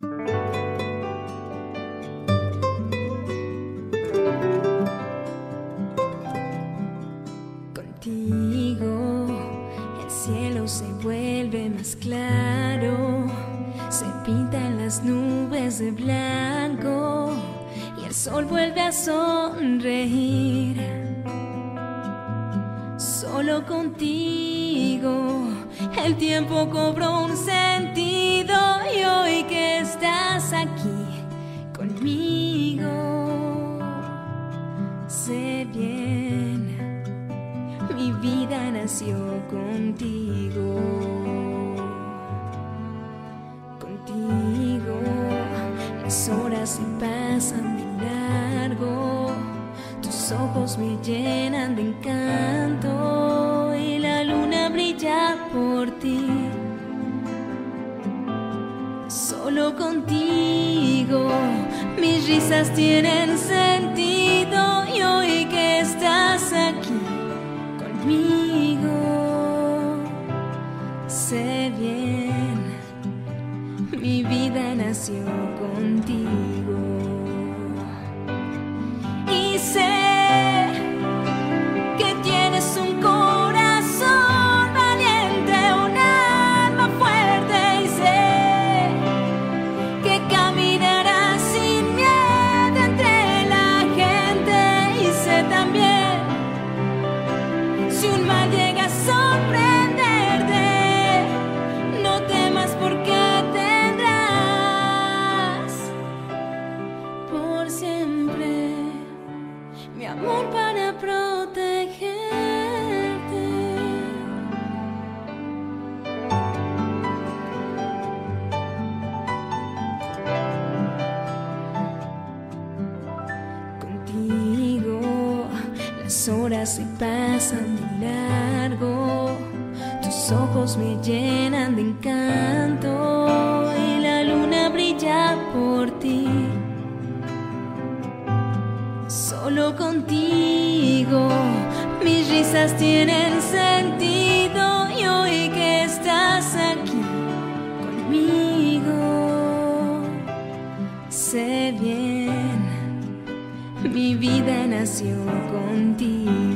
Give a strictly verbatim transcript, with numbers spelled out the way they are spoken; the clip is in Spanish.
Contigo el cielo se vuelve más claro, se pintan las nubes de blanco y el sol vuelve a sonreír. Solo contigo el tiempo cobró un sentido y hoy que estás aquí conmigo, sé bien, mi vida nació contigo. Contigo las horas se pasan de largo, tus ojos me llenan de encanto y la luna brilla por ti. Solo contigo mis risas tienen sentido y hoy que estás aquí conmigo, sé bien, mi vida nació contigo. Y sé que tienes un corazón valiente, un alma fuerte, y sé que caminarás sin miedo entre la gente, y sé también si un mal llega a sorprenderte, no temas porque tendrás por siempre mi amor para protegerte. Contigo las horas se pasan de largo, tus ojos me llenan de encanto y la luna brilla por ti. Solo contigo mis risas tienen sentido y hoy que estás aquí conmigo, sé bien, mi vida nació contigo.